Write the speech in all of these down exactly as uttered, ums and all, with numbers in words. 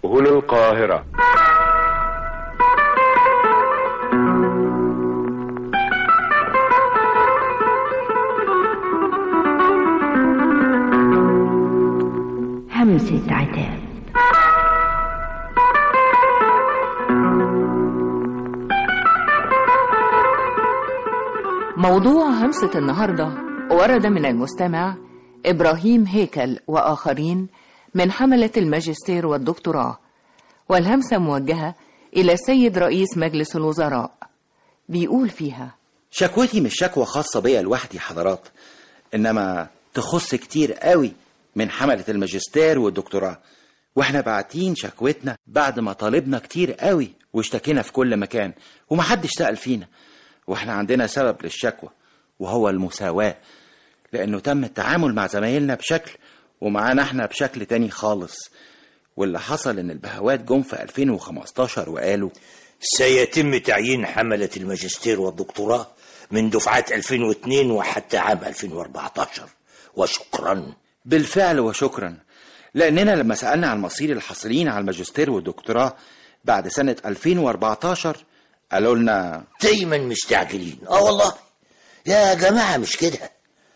هنا القاهرة. همسة عتاب. موضوع همسة النهاردة ورد من المستمع إبراهيم هيكل وآخرين من حملة الماجستير والدكتوراه، والهمسة موجهة إلى السيد رئيس مجلس الوزراء. بيقول فيها: شكوتي مش شكوى خاصة بيا لوحدي حضرات، إنما تخص كتير قوي من حملة الماجستير والدكتوراه، واحنا باعتين شكوتنا بعد ما طالبنا كتير قوي واشتكينا في كل مكان ومحدش سأل فينا. واحنا عندنا سبب للشكوى وهو المساواة، لأنه تم التعامل مع زمايلنا بشكل ومعانا احنا بشكل تاني خالص. واللي حصل ان البهوات جم في ألفين وخمستاشر وقالوا سيتم تعيين حملة الماجستير والدكتوراه من دفعات ألفين واثنين وحتى عام ألفين وأربعتاشر، وشكرا. بالفعل وشكرا، لأننا لما سألنا عن مصير الحاصلين على الماجستير والدكتوراه بعد سنة ألفين وأربعتاشر قالوا لنا دايما مستعجلين. اه والله يا جماعة مش كده،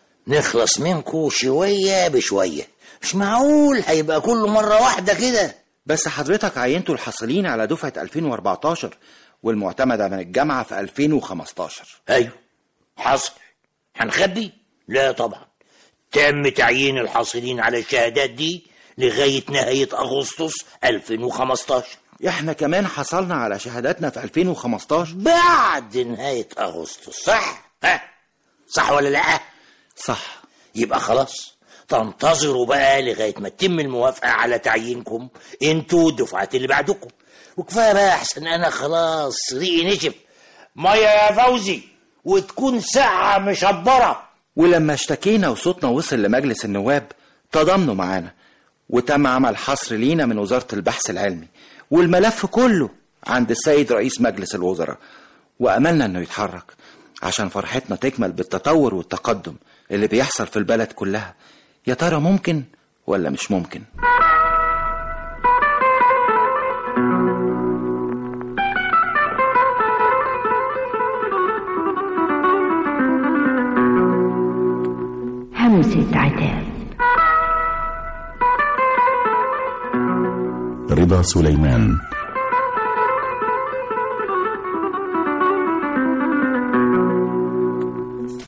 نخلص منكو شوية بشوية، مش معقول هيبقى كل مرة واحدة كده. بس حضرتك عينتوا الحاصلين على دفعة ألفين وأربعتاشر والمعتمدة من الجامعة في ألفين وخمستاشر. ايوه حصل، هنخبي؟ لا طبعا، تم تعيين الحاصلين على الشهادات دي لغاية نهاية أغسطس ألفين وخمستاشر. احنا كمان حصلنا على شهاداتنا في ألفين وخمستاشر بعد نهاية أغسطس، صح؟ ها صح ولا لا؟ صح. يبقى خلاص تنتظروا بقى لغاية ما تتم الموافقة على تعيينكم انتوا الدفعات اللي بعدكم. وكفاية بقى احسن انا خلاص ريقي نشف. مية يا فوزي وتكون ساعة مشبرة. ولما اشتكينا وصوتنا وصل لمجلس النواب تضامنوا معانا، وتم عمل حصر لينا من وزارة البحث العلمي، والملف كله عند السيد رئيس مجلس الوزراء، وأملنا انه يتحرك عشان فرحتنا تكمل بالتطور والتقدم اللي بيحصل في البلد كلها. يا ترى ممكن ولا مش ممكن؟ همسة عتاب. رضا سليمان.